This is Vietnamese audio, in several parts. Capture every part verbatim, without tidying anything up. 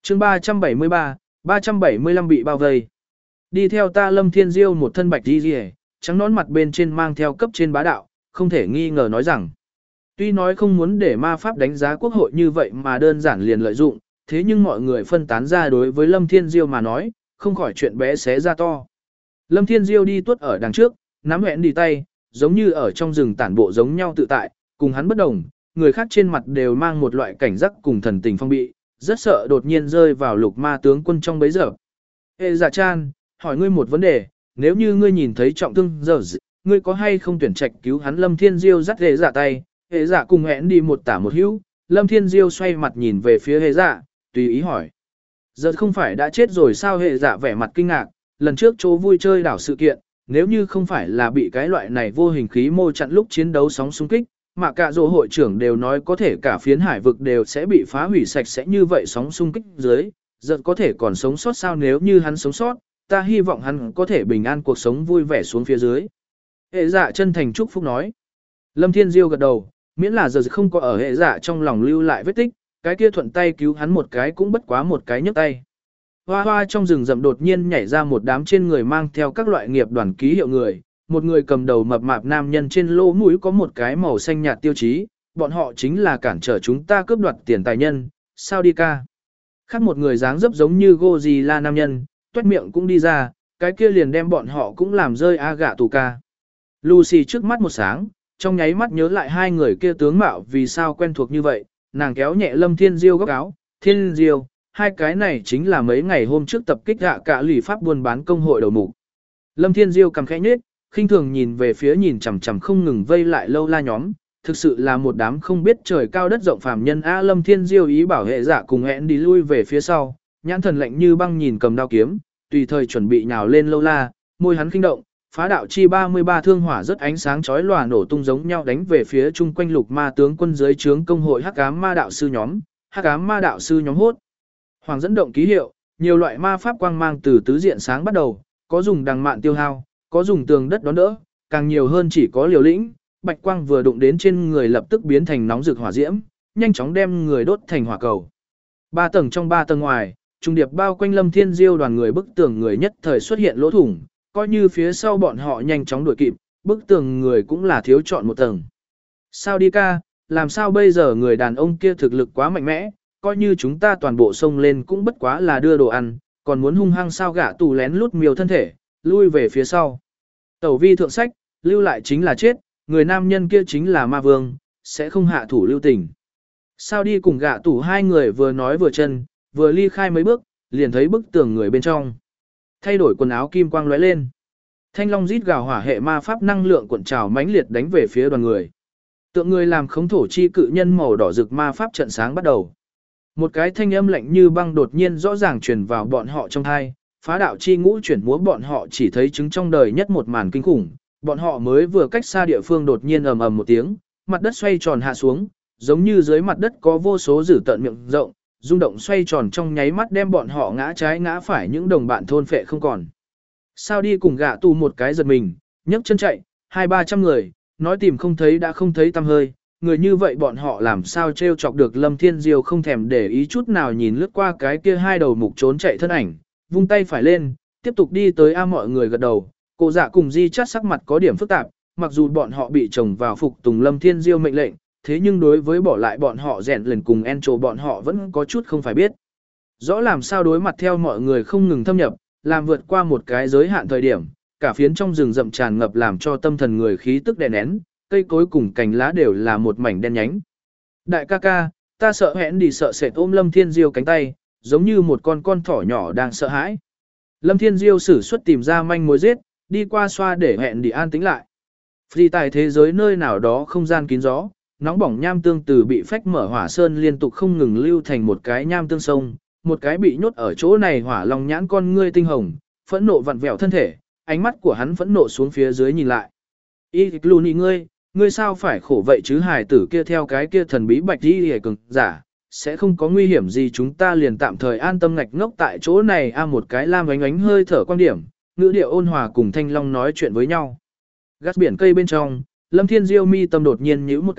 chương ba trăm bảy mươi ba, ba trăm bảy mươi lăm bị bao vây. Đi theo ta Lâm Thiên Diêu một thân bạch đi rìa, trắng nón mặt bên trên mang theo cấp trên bá đạo, không thể nghi ngờ nói rằng. Tuy nói không muốn để ma pháp đánh giá quốc hội như vậy mà đơn giản liền lợi dụng, thế nhưng mọi người phân tán ra đối với Lâm Thiên Diêu mà nói, không khỏi chuyện bé xé ra to. Lâm Thiên Diêu đi tuốt ở đằng trước, nắm hẹn đi tay, giống như ở trong rừng tản bộ giống nhau tự tại, cùng hắn bất đồng, người khác trên mặt đều mang một loại cảnh giác cùng thần tình phong bị, rất sợ đột nhiên rơi vào lục ma tướng quân trong bấy giờ. Ê dạ chan, hỏi ngươi một vấn đề, nếu như ngươi nhìn thấy trọng thương giờ, ngươi có hay không tuyển trạch cứu hắn? Lâm Thiên Diêu dắt hệ dạ tay, hệ dạ cùng hẹn đi một tả một hữu, Lâm Thiên Diêu xoay mặt nhìn về phía hệ dạ, tùy ý hỏi. Giờ không phải đã chết rồi sao? Hệ dạ vẻ mặt kinh ngạc, lần trước chỗ vui chơi đảo sự kiện, nếu như không phải là bị cái loại này vô hình khí mô chặn lúc chiến đấu sóng xung kích, mà cả dỗ hội trưởng đều nói có thể cả phiến hải vực đều sẽ bị phá hủy sạch sẽ như vậy sóng xung kích dưới, giờ có thể còn sống sót sao? Nếu như hắn sống sót, ta hy vọng hắn có thể bình an cuộc sống vui vẻ xuống phía dưới. Hệ dạ chân thành chúc phúc nói. Lâm Thiên Diêu gật đầu, miễn là giờ không có ở hệ dạ trong lòng lưu lại vết tích, cái kia thuận tay cứu hắn một cái cũng bất quá một cái nhấc tay. Hoa hoa trong rừng rậm đột nhiên nhảy ra một đám trên người mang theo các loại nghiệp đoàn ký hiệu người, một người cầm đầu mập mạp nam nhân trên lỗ mũi có một cái màu xanh nhạt tiêu chí, bọn họ chính là cản trở chúng ta cướp đoạt tiền tài nhân, sao đi ca. Khác một người dáng dấp giống như Godzilla nam nhân, tuét miệng cũng đi ra, cái kia liền đem bọn họ cũng làm rơi a gạ tù ca. Lucy trước mắt một sáng, trong nháy mắt nhớ lại hai người kia tướng mạo vì sao quen thuộc như vậy, nàng kéo nhẹ Lâm Thiên Diêu góc áo, Thiên Diêu, hai cái này chính là mấy ngày hôm trước tập kích hạ cả lì pháp buôn bán công hội đầu mục. Lâm Thiên Diêu cầm khẽ nhếch, khinh thường nhìn về phía nhìn chằm chằm không ngừng vây lại lâu la nhóm, thực sự là một đám không biết trời cao đất rộng phàm nhân a. Lâm Thiên Diêu ý bảo hệ dạ cùng hẹn đi lui về phía sau, nhãn thần lạnh như băng nhìn cầm đao kiếm, tùy thời chuẩn bị nhào lên lâu la, môi hắn kinh động, phá đạo chi ba mươi ba thương hỏa rất ánh sáng chói lòa nổ tung giống nhau đánh về phía chung quanh lục ma tướng quân dưới trướng công hội hắc ám ma đạo sư nhóm, hắc ám ma đạo sư nhóm hốt. Hoàng dẫn động ký hiệu, nhiều loại ma pháp quang mang từ tứ diện sáng bắt đầu, có dùng đằng mạn tiêu hao, có dùng tường đất đón đỡ, càng nhiều hơn chỉ có liều lĩnh, bạch quang vừa đụng đến trên người lập tức biến thành nóng rực hỏa diễm, nhanh chóng đem người đốt thành hỏa cầu. Ba tầng trong ba tầng ngoài, trung điệp bao quanh Lâm Thiên Diêu đoàn người bức tường người nhất thời xuất hiện lỗ thủng, coi như phía sau bọn họ nhanh chóng đuổi kịp, bức tường người cũng là thiếu chọn một tầng. Sao đi ca, làm sao bây giờ? Người đàn ông kia thực lực quá mạnh mẽ, coi như chúng ta toàn bộ sông lên cũng bất quá là đưa đồ ăn, còn muốn hung hăng sao? Gã tù lén lút miêu thân thể, lui về phía sau. Tẩu vi thượng sách, lưu lại chính là chết, người nam nhân kia chính là ma vương, sẽ không hạ thủ lưu tình. Sao đi cùng gã tù hai người vừa nói vừa chân, vừa ly khai mấy bước, liền thấy bức tường người bên trong. Thay đổi quần áo kim quang lóe lên. Thanh long rít gào hỏa hệ ma pháp năng lượng cuộn trào mãnh liệt đánh về phía đoàn người. Tượng người làm khống thổ chi cự nhân màu đỏ rực ma pháp trận sáng bắt đầu. Một cái thanh âm lạnh như băng đột nhiên rõ ràng truyền vào bọn họ trong tai, phá đạo chi ngũ chuyển múa bọn họ chỉ thấy chứng trong đời nhất một màn kinh khủng. Bọn họ mới vừa cách xa địa phương đột nhiên ầm ầm một tiếng, mặt đất xoay tròn hạ xuống, giống như dưới mặt đất có vô số dữ tợn miệng rộng, rung động xoay tròn trong nháy mắt đem bọn họ ngã trái ngã phải những đồng bạn thôn phệ không còn. Sao đi cùng gã tù một cái giật mình, nhấc chân chạy, hai ba trăm người, nói tìm không thấy đã không thấy tăm hơi, người như vậy bọn họ làm sao trêu chọc được. Lâm Thiên Diêu không thèm để ý chút nào nhìn lướt qua cái kia hai đầu mục trốn chạy thân ảnh, vung tay phải lên, tiếp tục đi tới a mọi người gật đầu. Cô dạ cùng Di Chát sắc mặt có điểm phức tạp, mặc dù bọn họ bị chồng vào phục tùng Lâm Thiên Diêu mệnh lệnh, thế nhưng đối với bỏ lại bọn họ rèn lần cùng Encho bọn họ vẫn có chút không phải biết. Rõ làm sao đối mặt theo mọi người không ngừng thâm nhập, làm vượt qua một cái giới hạn thời điểm, cả phiến trong rừng rậm tràn ngập làm cho tâm thần người khí tức đè nén, cây cối cùng cành lá đều là một mảnh đen nhánh. Đại ca ca, ta sợ hẹn đi sợ sệt ôm Lâm Thiên Diêu cánh tay, giống như một con con thỏ nhỏ đang sợ hãi. Lâm Thiên Diêu sử xuất tìm ra manh mối giết, đi qua xoa để hẹn đi an tĩnh lại. Vì tại thế giới nơi nào đó không gian kín gió, nóng bỏng nham tương từ bị phách mở hỏa sơn liên tục không ngừng lưu thành một cái nham tương sông, một cái bị nhốt ở chỗ này hỏa long nhãn con ngươi tinh hồng, phẫn nộ vặn vẹo thân thể, ánh mắt của hắn phẫn nộ xuống phía dưới nhìn lại. Y Luni ngươi, ngươi sao phải khổ vậy chứ? Hải tử kia theo cái kia thần bí bạch đi hề cường giả, sẽ không có nguy hiểm gì, chúng ta liền tạm thời an tâm ngạch ngốc tại chỗ này. A một cái lam ánh ánh hơi thở quan điểm, ngữ điệu ôn hòa cùng Thanh Long nói chuyện với nhau. Gác biển cây bên trong, Lâm Thiên Diêu mi tâm đột nhiên nhíu một cái,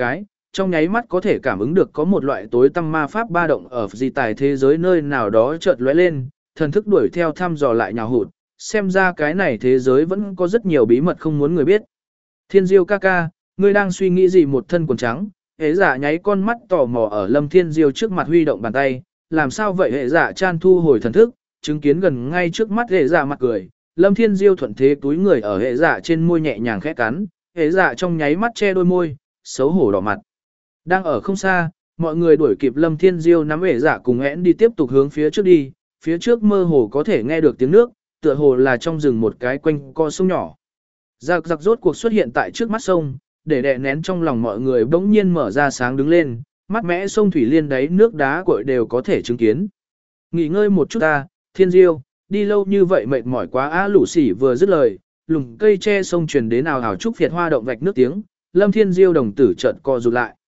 trong nháy mắt có thể cảm ứng được có một loại tối tăm ma pháp ba động ở di tài thế giới nơi nào đó chợt lóe lên, thần thức đuổi theo thăm dò lại nhào hụt, xem ra cái này thế giới vẫn có rất nhiều bí mật không muốn người biết. Thiên Diêu ca ca, ngươi đang suy nghĩ gì một thân quần trắng? Hệ giả nháy con mắt tò mò ở Lâm Thiên Diêu trước mặt huy động bàn tay, làm sao vậy? Hệ giả chan thu hồi thần thức, chứng kiến gần ngay trước mắt hệ giả mặt cười, Lâm Thiên Diêu thuận thế túi người ở hệ giả trên môi nhẹ nhàng khẽ cắn, hệ giả trong nháy mắt che đôi môi, xấu hổ đỏ mặt. Đang ở không xa, mọi người đuổi kịp Lâm Thiên Diêu nắm hệ giả cùng én đi tiếp tục hướng phía trước đi, phía trước mơ hồ có thể nghe được tiếng nước, tựa hồ là trong rừng một cái quanh co sông nhỏ. Giặc giặc rốt cuộc xuất hiện tại trước mắt sông, để đè nén trong lòng mọi người bỗng nhiên mở ra sáng đứng lên, mắt mẽ sông thủy liên đáy nước đá cội đều có thể chứng kiến. Nghỉ ngơi một chút ta, Thiên Diêu, đi lâu như vậy mệt mỏi quá á. Lũ Sỉ vừa dứt lời, lùm cây che sông truyền đến ào ào trúc phiệt hoa động vạch nước tiếng, Lâm Thiên Diêu đồng tử chợt co rụt lại.